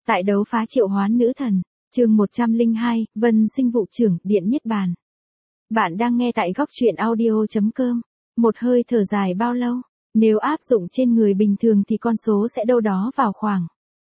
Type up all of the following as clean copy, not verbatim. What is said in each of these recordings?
Tại đấu phá triệu hoán nữ thần, chương 102, Vân Sinh vụ trưởng, Điện Niết Bàn. Bạn đang nghe tại góc truyện audio.com. Một hơi thở dài bao lâu? Nếu áp dụng trên người bình thường thì con số sẽ đâu đó vào khoảng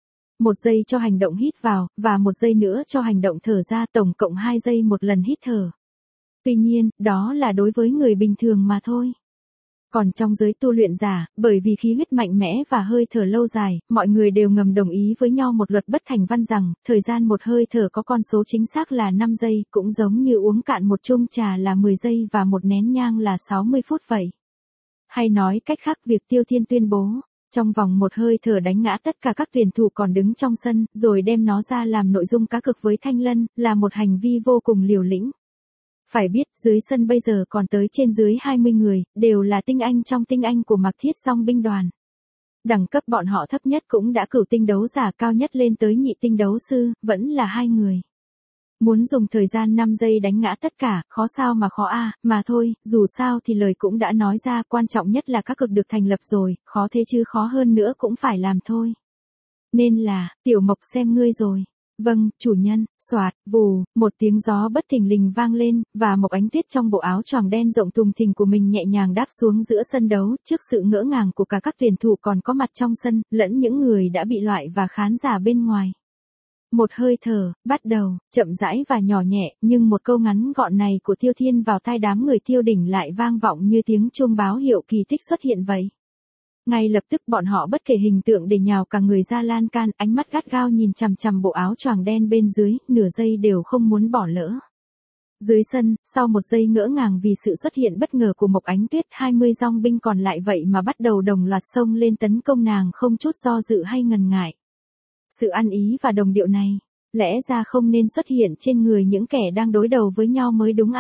1 giây cho hành động hít vào, và 1 giây nữa cho hành động thở ra, tổng cộng 2 giây một lần hít thở. Tuy nhiên, đó là đối với người bình thường mà thôi. Còn trong giới tu luyện giả, bởi vì khí huyết mạnh mẽ và hơi thở lâu dài, mọi người đều ngầm đồng ý với nhau một luật bất thành văn rằng, thời gian một hơi thở có con số chính xác là 5 giây, cũng giống như uống cạn một chung trà là 10 giây và một nén nhang là 60 phút vậy. Hay nói cách khác, việc Tiêu Thiên tuyên bố, trong vòng một hơi thở đánh ngã tất cả các tuyển thủ còn đứng trong sân, rồi đem nó ra làm nội dung cá cược với Thanh Lân, là một hành vi vô cùng liều lĩnh. Phải biết, dưới sân bây giờ còn tới trên dưới 20 người, đều là tinh anh trong tinh anh của Mạc Thiết Dong binh đoàn. Đẳng cấp bọn họ thấp nhất cũng đã cửu tinh đấu giả, cao nhất lên tới nhị tinh đấu sư, vẫn là 2 người. Muốn dùng thời gian 5 giây đánh ngã tất cả, khó sao mà khó mà thôi, dù sao thì lời cũng đã nói ra, quan trọng nhất là các cực được thành lập rồi, khó thế chứ khó hơn nữa cũng phải làm thôi. Nên là, Tiểu Mộc xem ngươi rồi. Vâng, chủ nhân. Soạt, vù, một tiếng gió bất thình lình vang lên, và Mộc Ánh Tuyết trong bộ áo choàng đen rộng thùng thình của mình nhẹ nhàng đáp xuống giữa sân đấu, trước sự ngỡ ngàng của cả các tuyển thủ còn có mặt trong sân, lẫn những người đã bị loại và khán giả bên ngoài. Một hơi thở, bắt đầu, chậm rãi và nhỏ nhẹ, nhưng một câu ngắn gọn này của Tiêu Thiên vào tai đám người Tiêu Đỉnh lại vang vọng như tiếng chuông báo hiệu kỳ tích xuất hiện vậy. Ngay lập tức bọn họ bất kể hình tượng để nhào cả người ra lan can, ánh mắt gắt gao nhìn chằm chằm bộ áo choàng đen bên dưới, nửa giây đều không muốn bỏ lỡ. Dưới sân, sau 1 giây ngỡ ngàng vì sự xuất hiện bất ngờ của Mộc Ánh Tuyết, 20 dong binh còn lại vậy mà bắt đầu đồng loạt xông lên tấn công nàng không chút do dự hay ngần ngại. Sự ăn ý và đồng điệu này, lẽ ra không nên xuất hiện trên người những kẻ đang đối đầu với nhau mới đúng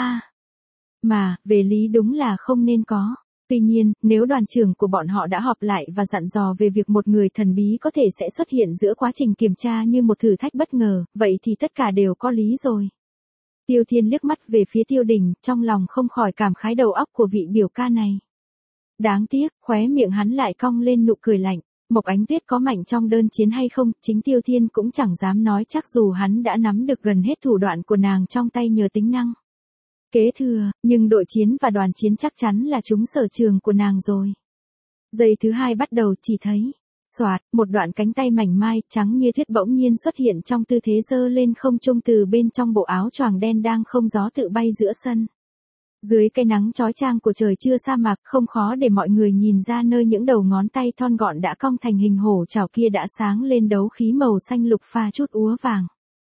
Mà, về lý đúng là không nên có. Tuy nhiên, nếu đoàn trưởng của bọn họ đã họp lại và dặn dò về việc một người thần bí có thể sẽ xuất hiện giữa quá trình kiểm tra như một thử thách bất ngờ, vậy thì tất cả đều có lý rồi. Tiêu Thiên liếc mắt về phía Tiêu Đình, trong lòng không khỏi cảm khái đầu óc của vị biểu ca này. Đáng tiếc, khóe miệng hắn lại cong lên nụ cười lạnh. Mộc Ánh Tuyết có mạnh trong đơn chiến hay không, chính Tiêu Thiên cũng chẳng dám nói chắc, dù hắn đã nắm được gần hết thủ đoạn của nàng trong tay nhờ tính năng kế thừa, nhưng đội chiến và đoàn chiến chắc chắn là chúng sở trường của nàng rồi. Giây thứ 2 bắt đầu, chỉ thấy, xoạt, một đoạn cánh tay mảnh mai, trắng như tuyết bỗng nhiên xuất hiện trong tư thế giơ lên không trung từ bên trong bộ áo choàng đen đang không gió tự bay giữa sân. Dưới cái nắng chói chang của trời trưa sa mạc, không khó để mọi người nhìn ra nơi những đầu ngón tay thon gọn đã cong thành hình hổ chảo kia đã sáng lên đấu khí màu xanh lục pha chút úa vàng.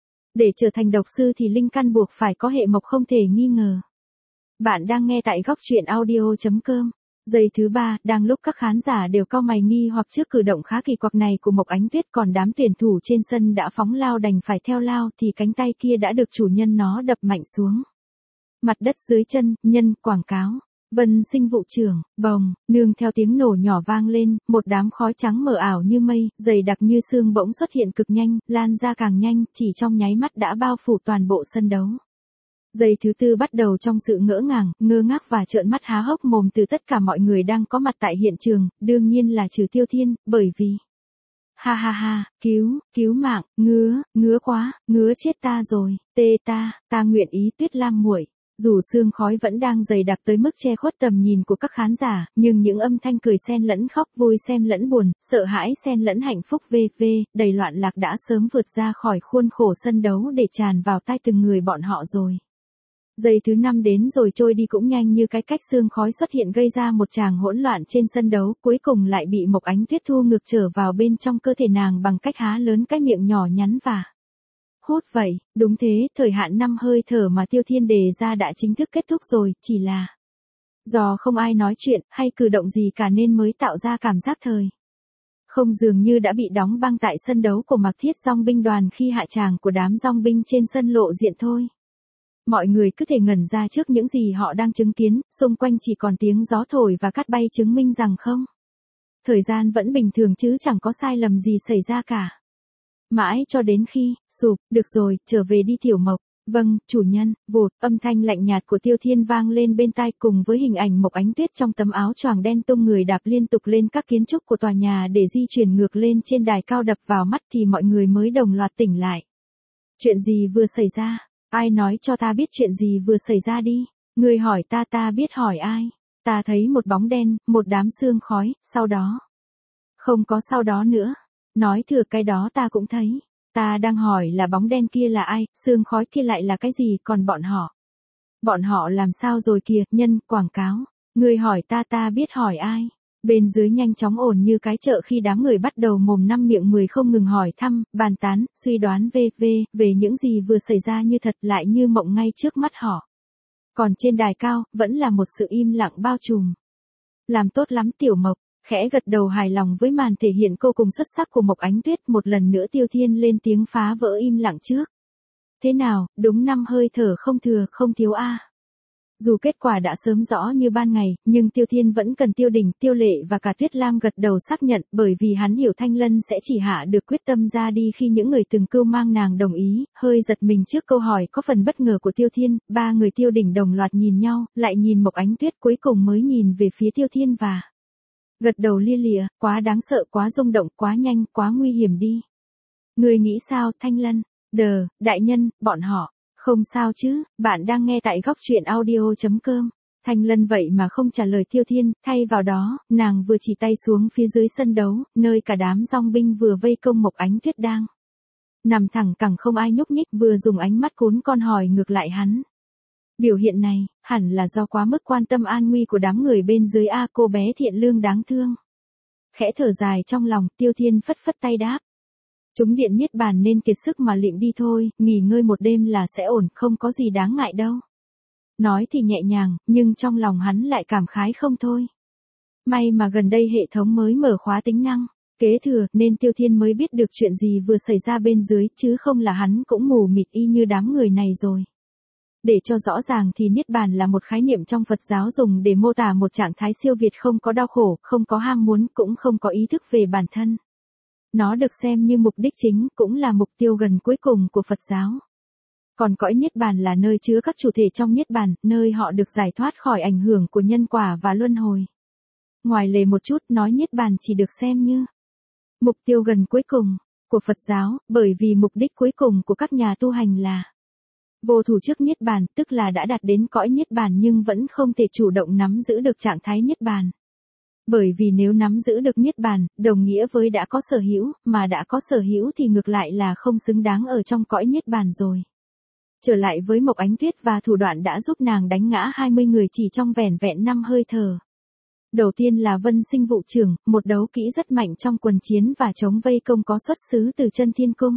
Để trở thành độc sư thì linh căn buộc phải có hệ mộc không thể nghi ngờ. Bạn đang nghe tại góc truyện audio.com. Giây thứ 3, đang lúc các khán giả đều cau mày nghi hoặc trước cử động khá kỳ quặc này của Mộc Ánh Tuyết, còn đám tuyển thủ trên sân đã phóng lao đành phải theo lao, thì cánh tay kia đã được chủ nhân nó đập mạnh xuống mặt đất dưới chân. Nhân quảng cáo, Vân Sinh vụ trưởng, bồng, nương theo tiếng nổ nhỏ vang lên, một đám khói trắng mờ ảo như mây, dày đặc như sương bỗng xuất hiện cực nhanh, lan ra càng nhanh, chỉ trong nháy mắt đã bao phủ toàn bộ sân đấu. Giây thứ 4 bắt đầu trong sự ngỡ ngàng, ngơ ngác và trợn mắt há hốc mồm từ tất cả mọi người đang có mặt tại hiện trường, đương nhiên là trừ Tiêu Thiên, bởi vì ha ha ha, cứu mạng, ngứa quá, ngứa chết ta rồi, tê ta nguyện ý Tuyết Lam muội. Dù sương khói vẫn đang dày đặc tới mức che khuất tầm nhìn của các khán giả, nhưng những âm thanh cười xen lẫn khóc, vui xen lẫn buồn, sợ hãi xen lẫn hạnh phúc đầy loạn lạc đã sớm vượt ra khỏi khuôn khổ sân đấu để tràn vào tai từng người bọn họ rồi. Giây thứ 5 đến rồi trôi đi cũng nhanh như cái cách sương khói xuất hiện, gây ra một tràng hỗn loạn trên sân đấu, cuối cùng lại bị Mộc Ánh Tuyết thu ngược trở vào bên trong cơ thể nàng bằng cách há lớn cái miệng nhỏ nhắn và hút vậy. Đúng thế, thời hạn 5 hơi thở mà Tiêu Thiên đề ra đã chính thức kết thúc rồi, chỉ là do không ai nói chuyện hay cử động gì cả nên mới tạo ra cảm giác thời không dường như đã bị đóng băng tại sân đấu của Mạc Thiết Dong binh đoàn khi hạ tràng của đám dong binh trên sân lộ diện thôi. Mọi người cứ thể ngẩn ra trước những gì họ đang chứng kiến, xung quanh chỉ còn tiếng gió thổi và cát bay chứng minh rằng không, thời gian vẫn bình thường chứ chẳng có sai lầm gì xảy ra cả. Mãi cho đến khi, sụp, được rồi, trở về đi Tiểu Mộc. Vâng, chủ nhân. Vụt, âm thanh lạnh nhạt của Tiêu Thiên vang lên bên tai cùng với hình ảnh Mộc Ánh Tuyết trong tấm áo choàng đen tung người đạp liên tục lên các kiến trúc của tòa nhà để di chuyển ngược lên trên đài cao đập vào mắt thì mọi người mới đồng loạt tỉnh lại. Chuyện gì vừa xảy ra? Ai nói cho ta biết chuyện gì vừa xảy ra đi? Người hỏi ta biết hỏi ai? Ta thấy một bóng đen, một đám sương khói, sau đó. Không có sau đó nữa. Nói thừa cái đó ta cũng thấy. Ta đang hỏi là bóng đen kia là ai, sương khói kia lại là cái gì, còn bọn họ. Bọn họ làm sao rồi kìa, nhân, quảng cáo. Người hỏi ta biết hỏi ai. Bên dưới nhanh chóng ồn như cái chợ khi đám người bắt đầu mồm năm miệng mười không ngừng hỏi thăm, bàn tán, suy đoán về những gì vừa xảy ra như thật lại như mộng ngay trước mắt họ. Còn trên đài cao, vẫn là một sự im lặng bao trùm. Làm tốt lắm Tiểu Mộc, khẽ gật đầu hài lòng với màn thể hiện vô cùng xuất sắc của Mộc Ánh Tuyết, một lần nữa Tiêu Thiên lên tiếng phá vỡ im lặng trước. Thế nào, đúng 5 hơi thở không thừa không thiếu a. Dù kết quả đã sớm rõ như ban ngày, nhưng Tiêu Thiên vẫn cần Tiêu Đình, Tiêu Lệ và cả Tuyết Lam gật đầu xác nhận, bởi vì hắn hiểu Thanh Lân sẽ chỉ hạ được quyết tâm ra đi khi những người từng cưu mang nàng đồng ý, hơi giật mình trước câu hỏi có phần bất ngờ của Tiêu Thiên, ba người Tiêu Đình đồng loạt nhìn nhau, lại nhìn Mộc Ánh Tuyết cuối cùng mới nhìn về phía Tiêu Thiên và gật đầu lia lịa, quá đáng sợ, quá rung động, quá nhanh, quá nguy hiểm đi. Người nghĩ sao, Thanh Lân? Đại nhân, bọn họ. Không sao chứ, bạn đang nghe tại góc truyện audio.com. Thanh Lân vậy mà không trả lời Tiêu Thiên, thay vào đó, nàng vừa chỉ tay xuống phía dưới sân đấu, nơi cả đám dòng binh vừa vây công Mộc Ánh Tuyết đang nằm thẳng cẳng không ai nhúc nhích, vừa dùng ánh mắt cún con hỏi ngược lại hắn. Biểu hiện này, hẳn là do quá mức quan tâm an nguy của đám người bên dưới a, cô bé thiện lương đáng thương. Khẽ thở dài trong lòng, Tiêu Thiên phất phất tay đáp. Chúng điện niết bàn nên kiệt sức mà lịm đi thôi, nghỉ ngơi một đêm là sẽ ổn, không có gì đáng ngại đâu. Nói thì nhẹ nhàng, nhưng trong lòng hắn lại cảm khái không thôi. May mà gần đây hệ thống mới mở khóa tính năng kế thừa, nên Tiêu Thiên mới biết được chuyện gì vừa xảy ra bên dưới, chứ không là hắn cũng mù mịt y như đám người này rồi. Để cho rõ ràng thì niết bàn là một khái niệm trong Phật giáo dùng để mô tả một trạng thái siêu việt không có đau khổ, không có ham muốn, cũng không có ý thức về bản thân. Nó được xem như mục đích chính, cũng là mục tiêu gần cuối cùng của Phật giáo. Còn cõi niết bàn là nơi chứa các chủ thể trong niết bàn, nơi họ được giải thoát khỏi ảnh hưởng của nhân quả và luân hồi. Ngoài lề một chút, nói niết bàn chỉ được xem như mục tiêu gần cuối cùng của Phật giáo, bởi vì mục đích cuối cùng của các nhà tu hành là vô thủ trước niết bàn, tức là đã đạt đến cõi niết bàn nhưng vẫn không thể chủ động nắm giữ được trạng thái niết bàn. Bởi vì nếu nắm giữ được niết bàn, đồng nghĩa với đã có sở hữu, mà đã có sở hữu thì ngược lại là không xứng đáng ở trong cõi niết bàn rồi. Trở lại với Mộc Ánh Tuyết và thủ đoạn đã giúp nàng đánh ngã 20 người chỉ trong vẻn vẹn 5 hơi thở. Đầu tiên là Vân Sinh Vụ Trưởng, một đấu kỹ rất mạnh trong quần chiến và chống vây công có xuất xứ từ Chân Thiên Cung.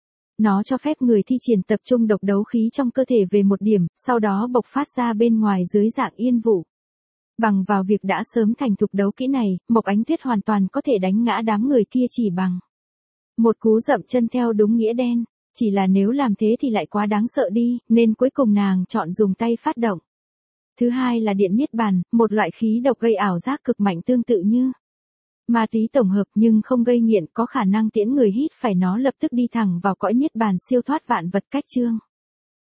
Nó cho phép người thi triển tập trung độc đấu khí trong cơ thể về một điểm, sau đó bộc phát ra bên ngoài dưới dạng yên vụ. Bằng vào việc đã sớm thành thục đấu kỹ này, Mộc Ánh Tuyết hoàn toàn có thể đánh ngã đám người kia chỉ bằng một cú dậm chân theo đúng nghĩa đen. Chỉ là nếu làm thế thì lại quá đáng sợ đi, nên cuối cùng nàng chọn dùng tay phát động. Thứ hai là điện niết bàn, một loại khí độc gây ảo giác cực mạnh tương tự như ma túy tổng hợp nhưng không gây nghiện, có khả năng tiễn người hít phải nó lập tức đi thẳng vào cõi niết bàn siêu thoát vạn vật cách chương.